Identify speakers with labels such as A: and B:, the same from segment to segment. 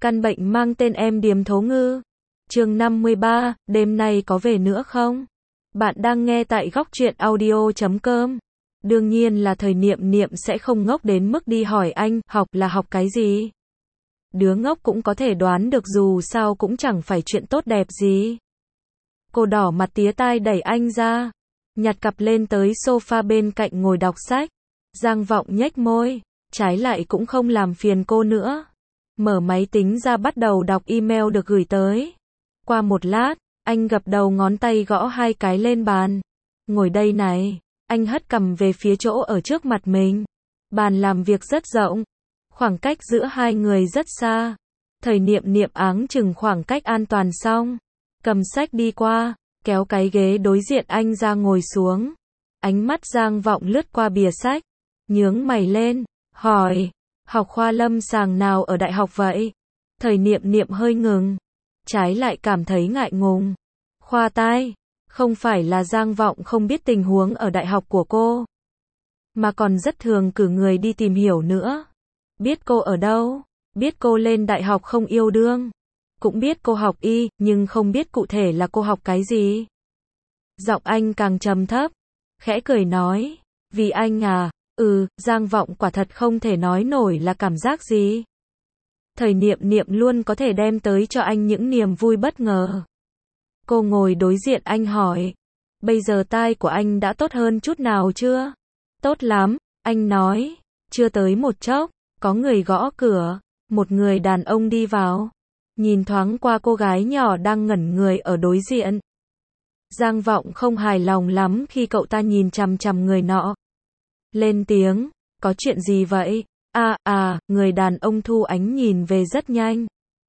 A: Căn bệnh mang tên em điếm thố ngư. Chương 53, đêm nay có về nữa không? Bạn đang nghe tại góc truyện audio.com. Đương nhiên là thời niệm niệm sẽ không ngốc đến mức đi hỏi anh, học là học cái gì? Đứa ngốc cũng có thể đoán được dù sao cũng chẳng phải chuyện tốt đẹp gì. Cô đỏ mặt tía tai đẩy anh ra, nhặt cặp lên tới sofa bên cạnh ngồi đọc sách. Giang Vọng nhếch môi, trái lại cũng không làm phiền cô nữa. Mở máy tính ra bắt đầu đọc email được gửi tới. Qua một lát, anh gập đầu ngón tay gõ hai cái lên bàn. Ngồi đây này, anh hất cằm về phía chỗ ở trước mặt mình. Bàn làm việc rất rộng, khoảng cách giữa hai người rất xa. Thời niệm niệm áng chừng khoảng cách an toàn xong, cầm sách đi qua, kéo cái ghế đối diện anh ra ngồi xuống. Ánh mắt Giang Vọng lướt qua bìa sách, nhướng mày lên, hỏi, học khoa lâm sàng nào ở đại học vậy? Thời niệm niệm hơi ngừng, trái lại cảm thấy ngại ngùng. Khoa tai, không phải là Giang Vọng không biết tình huống ở đại học của cô, mà còn rất thường cử người đi tìm hiểu nữa. Biết cô ở đâu, biết cô lên đại học không yêu đương, cũng biết cô học y, nhưng không biết cụ thể là cô học cái gì. Giọng anh càng trầm thấp, khẽ cười nói, vì anh à, Giang Vọng quả thật không thể nói nổi là cảm giác gì. Thời niệm niệm luôn có thể đem tới cho anh những niềm vui bất ngờ. Cô ngồi đối diện anh hỏi, bây giờ tai của anh đã tốt hơn chút nào chưa? Tốt lắm, anh nói. Chưa tới một chốc, có người gõ cửa, một người đàn ông đi vào. Nhìn thoáng qua cô gái nhỏ đang ngẩn người ở đối diện. Giang Vọng không hài lòng lắm khi cậu ta nhìn chằm chằm người nọ. Lên tiếng, có chuyện gì vậy? Người đàn ông thu ánh nhìn về rất nhanh.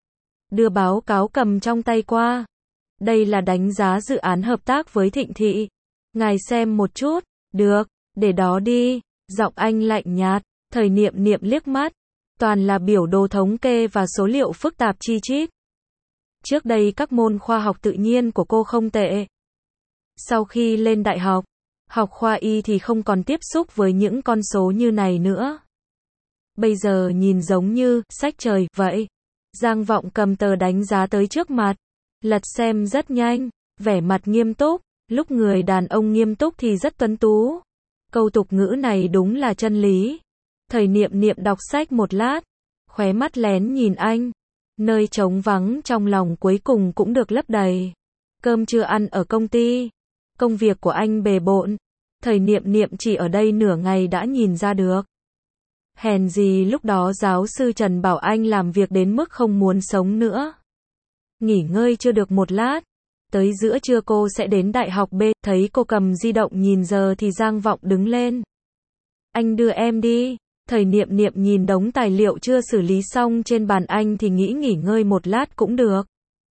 A: Đưa báo cáo cầm trong tay qua. Đây là đánh giá dự án hợp tác với Thịnh Thị. Ngài xem một chút, được, để đó đi. Giọng anh lạnh nhạt, thời niệm niệm liếc mắt. Toàn là biểu đồ thống kê và số liệu phức tạp chi chít. Trước đây các môn khoa học tự nhiên của cô không tệ. Sau khi lên đại học, học khoa y thì không còn tiếp xúc với những con số như này nữa. Bây giờ nhìn giống như sách trời vậy. Giang Vọng cầm tờ đánh giá tới trước mặt, lật xem rất nhanh, vẻ mặt nghiêm túc. Lúc người đàn ông nghiêm túc thì rất tuấn tú. Câu tục ngữ này đúng là chân lý. Thời niệm niệm đọc sách một lát, khóe mắt lén nhìn anh. Nơi trống vắng trong lòng cuối cùng cũng được lấp đầy. Cơm trưa ăn ở công ty. Công việc của anh bề bộn. Thời niệm niệm chỉ ở đây nửa ngày đã nhìn ra được. Hèn gì lúc đó giáo sư Trần bảo anh làm việc đến mức không muốn sống nữa. Nghỉ ngơi chưa được một lát, tới giữa trưa cô sẽ đến đại học B. Thấy cô cầm di động nhìn giờ thì Giang Vọng đứng lên. Anh đưa em đi. Thời niệm niệm nhìn đống tài liệu chưa xử lý xong trên bàn anh thì nghĩ nghỉ ngơi một lát cũng được,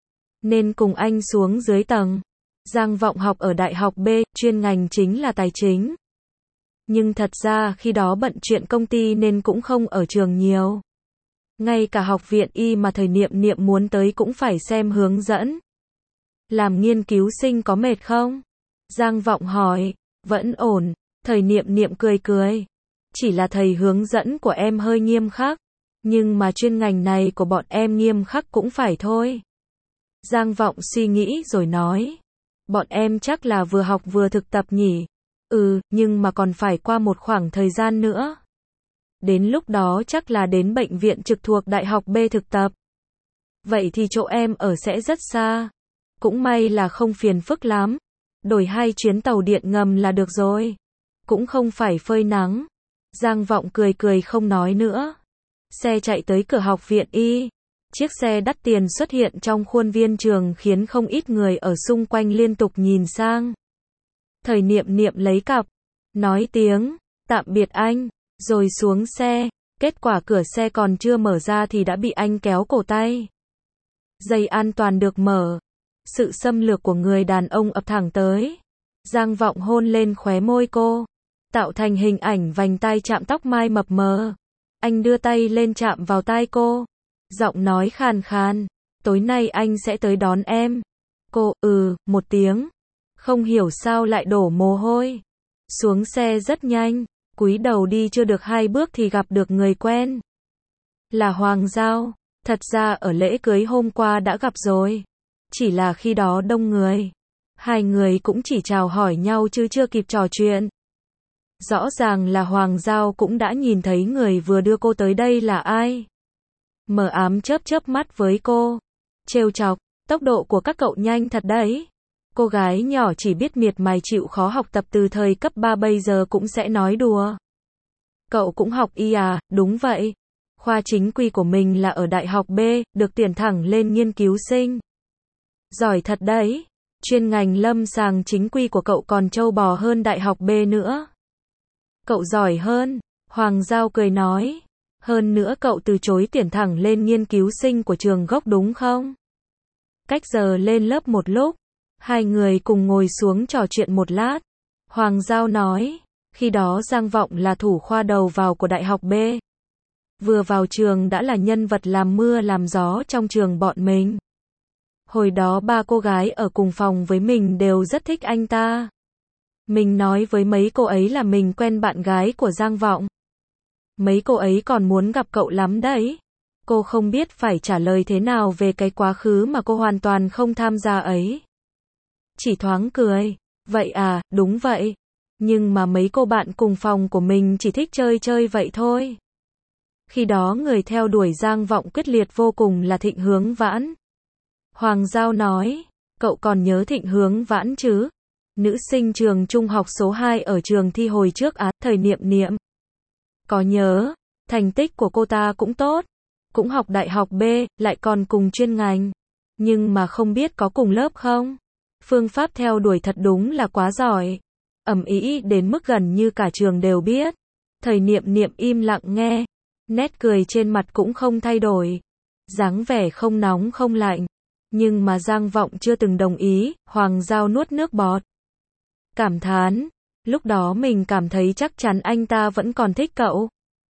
A: nên cùng anh xuống dưới tầng. Giang Vọng học ở đại học B, chuyên ngành chính là tài chính. Nhưng thật ra khi đó bận chuyện công ty nên cũng không ở trường nhiều. Ngay cả học viện y mà thời niệm niệm muốn tới cũng phải xem hướng dẫn. Làm nghiên cứu sinh có mệt không? Giang Vọng hỏi. Vẫn ổn. Thời niệm niệm cười cười. Chỉ là thầy hướng dẫn của em hơi nghiêm khắc. Nhưng mà chuyên ngành này của bọn em nghiêm khắc cũng phải thôi. Giang Vọng suy nghĩ rồi nói. Bọn em chắc là vừa học vừa thực tập nhỉ? Nhưng mà còn phải qua một khoảng thời gian nữa. Đến lúc đó chắc là đến bệnh viện trực thuộc Đại học B thực tập. Vậy thì chỗ em ở sẽ rất xa. Cũng may là không phiền phức lắm. Đổi 2 chuyến tàu điện ngầm là được rồi. Cũng không phải phơi nắng. Giang Vọng cười cười không nói nữa. Xe chạy tới cửa học viện y. Chiếc xe đắt tiền xuất hiện trong khuôn viên trường khiến không ít người ở xung quanh liên tục nhìn sang. Thời niệm niệm lấy cặp, nói tiếng, tạm biệt anh, rồi xuống xe. Kết quả cửa xe còn chưa mở ra thì đã bị anh kéo cổ tay. Dây an toàn được mở. Sự xâm lược của người đàn ông ập thẳng tới. Giang Vọng hôn lên khóe môi cô, tạo thành hình ảnh vành tai chạm tóc mai mập mờ. Anh đưa tay lên chạm vào tai cô. Giọng nói khàn khàn, tối nay anh sẽ tới đón em. Cô, một tiếng. Không hiểu sao lại đổ mồ hôi. Xuống xe rất nhanh, cúi đầu đi chưa được 2 bước thì gặp được người quen. Là Hoàng Giao. Thật ra ở lễ cưới hôm qua đã gặp rồi. Chỉ là khi đó đông người. Hai người cũng chỉ chào hỏi nhau chứ chưa kịp trò chuyện. Rõ ràng là Hoàng Giao cũng đã nhìn thấy người vừa đưa cô tới đây là ai. Mờ ám chớp chớp mắt với cô. Trêu chọc, tốc độ của các cậu nhanh thật đấy. Cô gái nhỏ chỉ biết miệt mài chịu khó học tập từ thời cấp 3 bây giờ cũng sẽ nói đùa. Cậu cũng học y à? Đúng vậy. Khoa chính quy của mình là ở Đại học B, được tuyển thẳng lên nghiên cứu sinh. Giỏi thật đấy. Chuyên ngành lâm sàng chính quy của cậu còn trâu bò hơn Đại học B nữa. Cậu giỏi hơn. Hoàng Giao cười nói. Hơn nữa cậu từ chối tuyển thẳng lên nghiên cứu sinh của trường gốc đúng không? Cách giờ lên lớp một lúc, hai người cùng ngồi xuống trò chuyện một lát. Hoàng Giao nói, khi đó Giang Vọng là thủ khoa đầu vào của Đại học B. Vừa vào trường đã là nhân vật làm mưa làm gió trong trường bọn mình. Hồi đó ba cô gái ở cùng phòng với mình đều rất thích anh ta. Mình nói với mấy cô ấy là mình quen bạn gái của Giang Vọng. Mấy cô ấy còn muốn gặp cậu lắm đấy. Cô không biết phải trả lời thế nào về cái quá khứ mà cô hoàn toàn không tham gia ấy. Chỉ thoáng cười. Vậy à, đúng vậy. Nhưng mà mấy cô bạn cùng phòng của mình chỉ thích chơi chơi vậy thôi. Khi đó người theo đuổi Giang Vọng quyết liệt vô cùng là Thịnh Hướng Vãn. Hoàng Giao nói, cậu còn nhớ Thịnh Hướng Vãn chứ? Nữ sinh trường trung học số 2 ở trường thi hồi trước á, thời Niệm Niệm. Có nhớ, thành tích của cô ta cũng tốt. Cũng học Đại học B, lại còn cùng chuyên ngành. Nhưng mà không biết có cùng lớp không? Phương pháp theo đuổi thật đúng là quá giỏi. Ầm ĩ đến mức gần như cả trường đều biết. Thời Niệm Niệm im lặng nghe. Nét cười trên mặt cũng không thay đổi. Dáng vẻ không nóng không lạnh. Nhưng mà Giang Vọng chưa từng đồng ý. Hoàng Giao nuốt nước bọt. Cảm thán. Lúc đó mình cảm thấy chắc chắn anh ta vẫn còn thích cậu.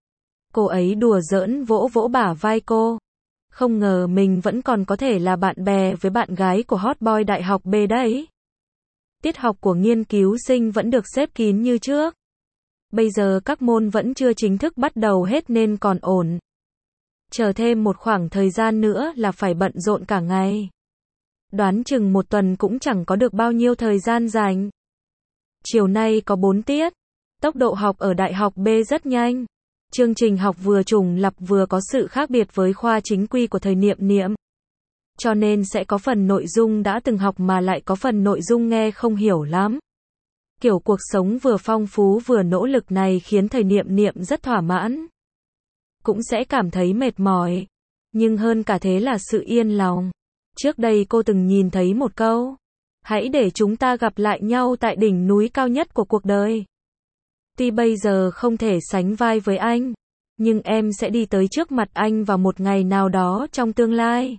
A: Cô ấy đùa giỡn vỗ vỗ bả vai cô. Không ngờ mình vẫn còn có thể là bạn bè với bạn gái của hot boy Đại học B đấy. Tiết học của nghiên cứu sinh vẫn được xếp kín như trước. Bây giờ các môn vẫn chưa chính thức bắt đầu hết nên còn ổn. Chờ thêm một khoảng thời gian nữa là phải bận rộn cả ngày. Đoán chừng một tuần cũng chẳng có được bao nhiêu thời gian dành. Chiều nay có 4 tiết. Tốc độ học ở Đại học B rất nhanh. Chương trình học vừa trùng lặp vừa có sự khác biệt với khoa chính quy của thời Niệm Niệm. Cho nên sẽ có phần nội dung đã từng học mà lại có phần nội dung nghe không hiểu lắm. Kiểu cuộc sống vừa phong phú vừa nỗ lực này khiến thời Niệm Niệm rất thỏa mãn. Cũng sẽ cảm thấy mệt mỏi. Nhưng hơn cả thế là sự yên lòng. Trước đây cô từng nhìn thấy một câu. Hãy để chúng ta gặp lại nhau tại đỉnh núi cao nhất của cuộc đời. Tuy bây giờ không thể sánh vai với anh, nhưng em sẽ đi tới trước mặt anh vào một ngày nào đó trong tương lai.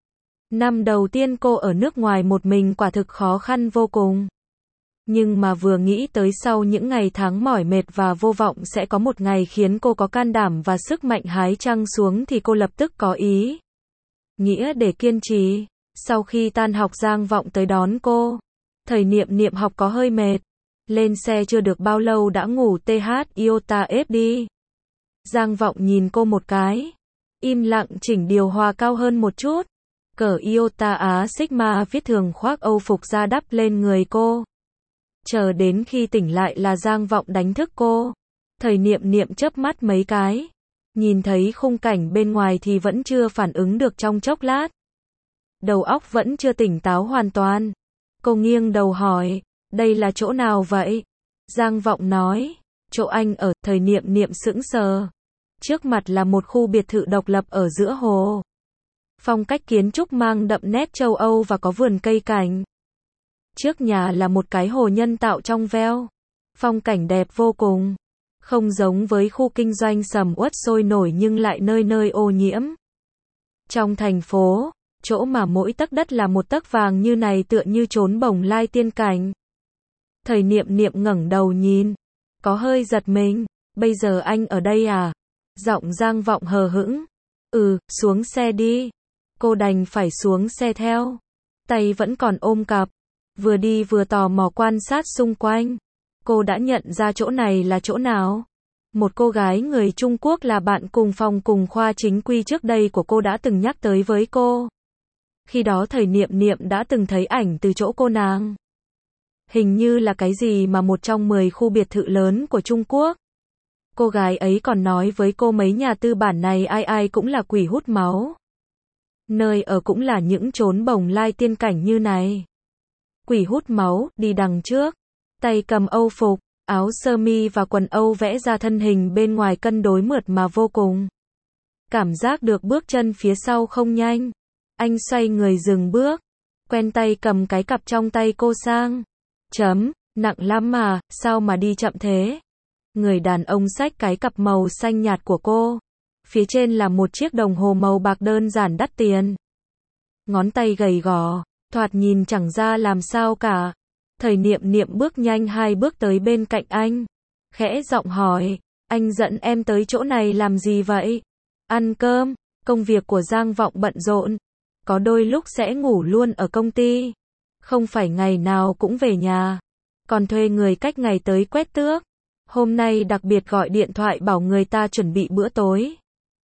A: Năm đầu tiên cô ở nước ngoài một mình quả thực khó khăn vô cùng. Nhưng mà vừa nghĩ tới sau những ngày tháng mỏi mệt và vô vọng sẽ có một ngày khiến cô có can đảm và sức mạnh hái trăng xuống thì cô lập tức có ý nghĩa để kiên trì. Sau khi tan học Giang Vọng tới đón cô. Thời Niệm Niệm học có hơi mệt. Lên xe chưa được bao lâu đã ngủ TH iota ép đi. Giang Vọng nhìn cô một cái. Im lặng chỉnh điều hòa cao hơn một chút. Cởi iota Á Sigma viết thường khoác Âu phục ra đắp lên người cô. Chờ đến khi tỉnh lại là Giang Vọng đánh thức cô. Thời Niệm Niệm chớp mắt mấy cái. Nhìn thấy khung cảnh bên ngoài thì vẫn chưa phản ứng được trong chốc lát. Đầu óc vẫn chưa tỉnh táo hoàn toàn. Cô nghiêng đầu hỏi, đây là chỗ nào vậy? Giang Vọng nói, chỗ anh ở. Thời Niệm Niệm sững sờ. Trước mặt là một khu biệt thự độc lập ở giữa hồ. Phong cách kiến trúc mang đậm nét châu Âu và có vườn cây cảnh. Trước nhà là một cái hồ nhân tạo trong veo. Phong cảnh đẹp vô cùng. Không giống với khu kinh doanh sầm uất sôi nổi nhưng lại nơi nơi ô nhiễm. Trong thành phố, chỗ mà mỗi tấc đất là một tấc vàng như này tựa như chốn bồng lai tiên cảnh. Thời Niệm Niệm ngẩng đầu nhìn. Có hơi giật mình. Bây giờ anh ở đây à? Giọng Giang Vọng hờ hững. Xuống xe đi. Cô đành phải xuống xe theo. Tay vẫn còn ôm cặp. Vừa đi vừa tò mò quan sát xung quanh. Cô đã nhận ra chỗ này là chỗ nào. Một cô gái người Trung Quốc là bạn cùng phòng cùng khoa chính quy trước đây của cô đã từng nhắc tới với cô. Khi đó thầy Niệm Niệm đã từng thấy ảnh từ chỗ cô nàng. Hình như là cái gì mà một trong 10 khu biệt thự lớn của Trung Quốc. Cô gái ấy còn nói với cô mấy nhà tư bản này ai ai cũng là quỷ hút máu. Nơi ở cũng là những chốn bồng lai tiên cảnh như này. Quỷ hút máu, đi đằng trước. Tay cầm Âu phục, áo sơ mi và quần Âu vẽ ra thân hình bên ngoài cân đối mượt mà vô cùng. Cảm giác được bước chân phía sau không nhanh. Anh xoay người dừng bước. Quen tay cầm cái cặp trong tay cô sang. Nặng lắm mà, sao mà đi chậm thế? Người đàn ông xách cái cặp màu xanh nhạt của cô. Phía trên là một chiếc đồng hồ màu bạc đơn giản đắt tiền. Ngón tay gầy gò, thoạt nhìn chẳng ra làm sao cả. Thầy Niệm Niệm bước nhanh 2 bước tới bên cạnh anh. Khẽ giọng hỏi, anh dẫn em tới chỗ này làm gì vậy? Ăn cơm, công việc của Giang Vọng bận rộn. Có đôi lúc sẽ ngủ luôn ở công ty. Không phải ngày nào cũng về nhà. Còn thuê người cách ngày tới quét tước. Hôm nay đặc biệt gọi điện thoại bảo người ta chuẩn bị bữa tối.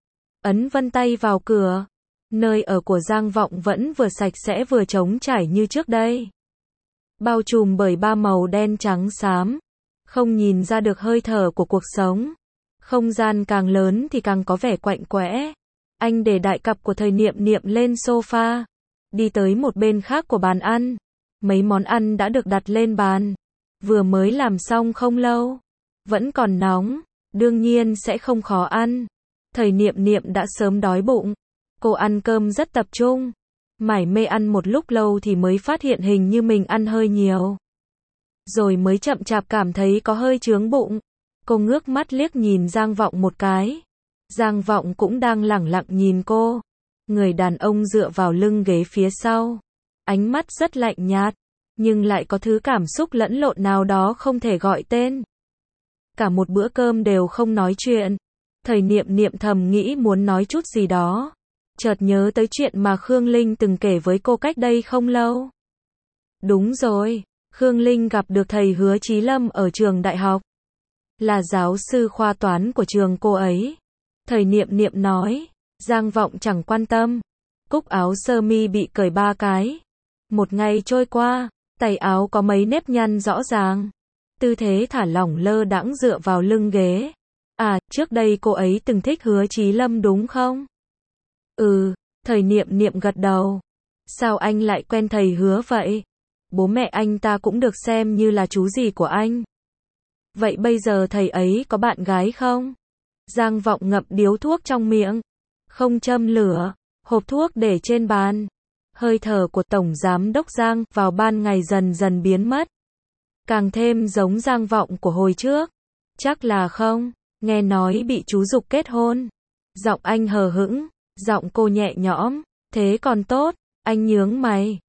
A: Ấn vân tay vào cửa. Nơi ở của Giang Vọng vẫn vừa sạch sẽ vừa trống trải như trước đây. Bao trùm bởi 3 màu đen trắng xám. Không nhìn ra được hơi thở của cuộc sống. Không gian càng lớn thì càng có vẻ quạnh quẽ. Anh để đại cặp của thầy Niệm Niệm lên sofa. Đi tới một bên khác của bàn ăn. Mấy món ăn đã được đặt lên bàn. Vừa mới làm xong không lâu. Vẫn còn nóng. Đương nhiên sẽ không khó ăn. Thầy Niệm Niệm đã sớm đói bụng. Cô ăn cơm rất tập trung. Mải mê ăn một lúc lâu thì mới phát hiện hình như mình ăn hơi nhiều. Rồi mới chậm chạp cảm thấy có hơi chướng bụng. Cô ngước mắt liếc nhìn Giang Vọng một cái. Giang Vọng cũng đang lẳng lặng nhìn cô. Người đàn ông dựa vào lưng ghế phía sau. Ánh mắt rất lạnh nhạt. Nhưng lại có thứ cảm xúc lẫn lộn nào đó không thể gọi tên. Cả một bữa cơm đều không nói chuyện. Thầy Niệm Niệm thầm nghĩ muốn nói chút gì đó. Chợt nhớ tới chuyện mà Khương Linh từng kể với cô cách đây không lâu. Đúng rồi, Khương Linh gặp được thầy Hứa Chí Lâm ở trường đại học. Là giáo sư khoa toán của trường cô ấy. Thầy Niệm Niệm nói. Giang Vọng chẳng quan tâm. Cúc áo sơ mi bị cởi 3 cái. Một ngày trôi qua, tay áo có mấy nếp nhăn rõ ràng. Tư thế thả lỏng lơ đãng dựa vào lưng ghế. À, trước đây cô ấy từng thích Hứa Chí Lâm đúng không? Ừ, thầy Niệm Niệm gật đầu. Sao anh lại quen thầy Hứa vậy? Bố mẹ anh ta cũng được xem như là chú rể của anh. Vậy bây giờ thầy ấy có bạn gái không? Giang Vọng ngậm điếu thuốc trong miệng. Không châm lửa, hộp thuốc để trên bàn. Hơi thở của Tổng Giám đốc Giang vào ban ngày dần dần biến mất. Càng thêm giống Giang Vọng của hồi trước. Chắc là không, nghe nói bị chú giục kết hôn. Giọng anh hờ hững, giọng cô nhẹ nhõm. Thế còn tốt, anh nhướng mày.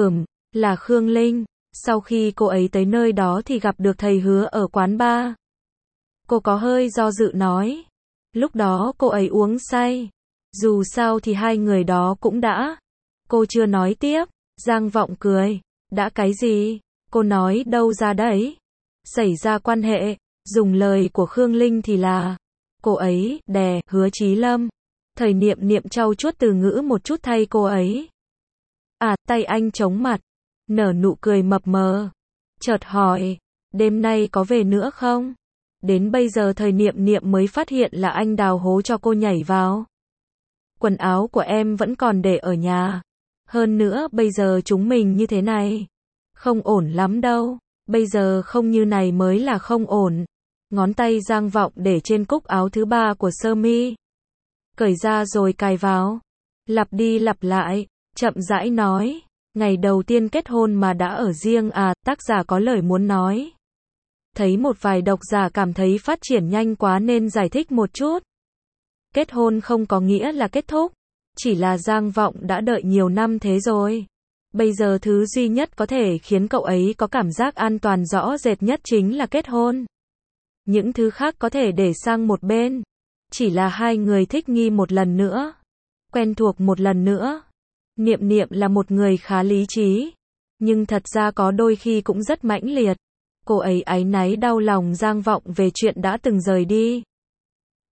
A: Là Khương Linh. Sau khi cô ấy tới nơi đó thì gặp được thầy Hứa ở quán bar. Cô có hơi do dự nói. Lúc đó cô ấy uống say. Dù sao thì hai người đó cũng đã. Cô chưa nói tiếp. Giang Vọng cười. Đã cái gì? Cô nói đâu ra đấy? Xảy ra quan hệ. Dùng lời của Khương Linh thì là cô ấy đè Hứa Chí Lâm. Thầy Niệm Niệm trau chuốt từ ngữ một chút thay cô ấy. À, tay anh chống mặt. Nở nụ cười mập mờ. Chợt hỏi. Đêm nay có về nữa không? Đến bây giờ thầy Niệm Niệm mới phát hiện là anh đào hố cho cô nhảy vào. Quần áo của em vẫn còn để ở nhà. Hơn nữa bây giờ chúng mình như thế này. Không ổn lắm đâu. Bây giờ không như này mới là không ổn. Ngón tay Giang Vọng để trên cúc áo thứ 3 của sơ mi. Cởi ra rồi cài vào. Lặp đi lặp lại. Chậm rãi nói. Ngày đầu tiên kết hôn mà đã ở riêng à, tác giả có lời muốn nói. Thấy một vài độc giả cảm thấy phát triển nhanh quá nên giải thích một chút. Kết hôn không có nghĩa là kết thúc. Chỉ là Giang Vọng đã đợi nhiều năm thế rồi. Bây giờ thứ duy nhất có thể khiến cậu ấy có cảm giác an toàn rõ rệt nhất chính là kết hôn. Những thứ khác có thể để sang một bên. Chỉ là hai người thích nghi một lần nữa. Quen thuộc một lần nữa. Niệm Niệm là một người khá lý trí. Nhưng thật ra có đôi khi cũng rất mãnh liệt. Cô ấy áy náy đau lòng Giang Vọng về chuyện đã từng rời đi.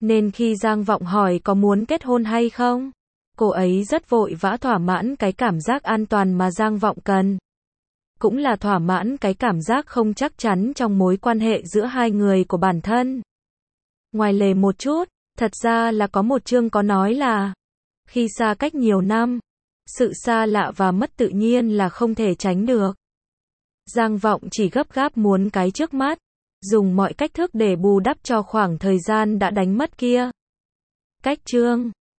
A: Nên khi Giang Vọng hỏi có muốn kết hôn hay không, cô ấy rất vội vã thỏa mãn cái cảm giác an toàn mà Giang Vọng cần. Cũng là thỏa mãn cái cảm giác không chắc chắn trong mối quan hệ giữa hai người của bản thân. Ngoài lề một chút, thật ra là có một chương có nói là khi xa cách nhiều năm, sự xa lạ và mất tự nhiên là không thể tránh được. Giang Vọng chỉ gấp gáp muốn cái trước mắt, dùng mọi cách thức để bù đắp cho khoảng thời gian đã đánh mất kia. Cách chương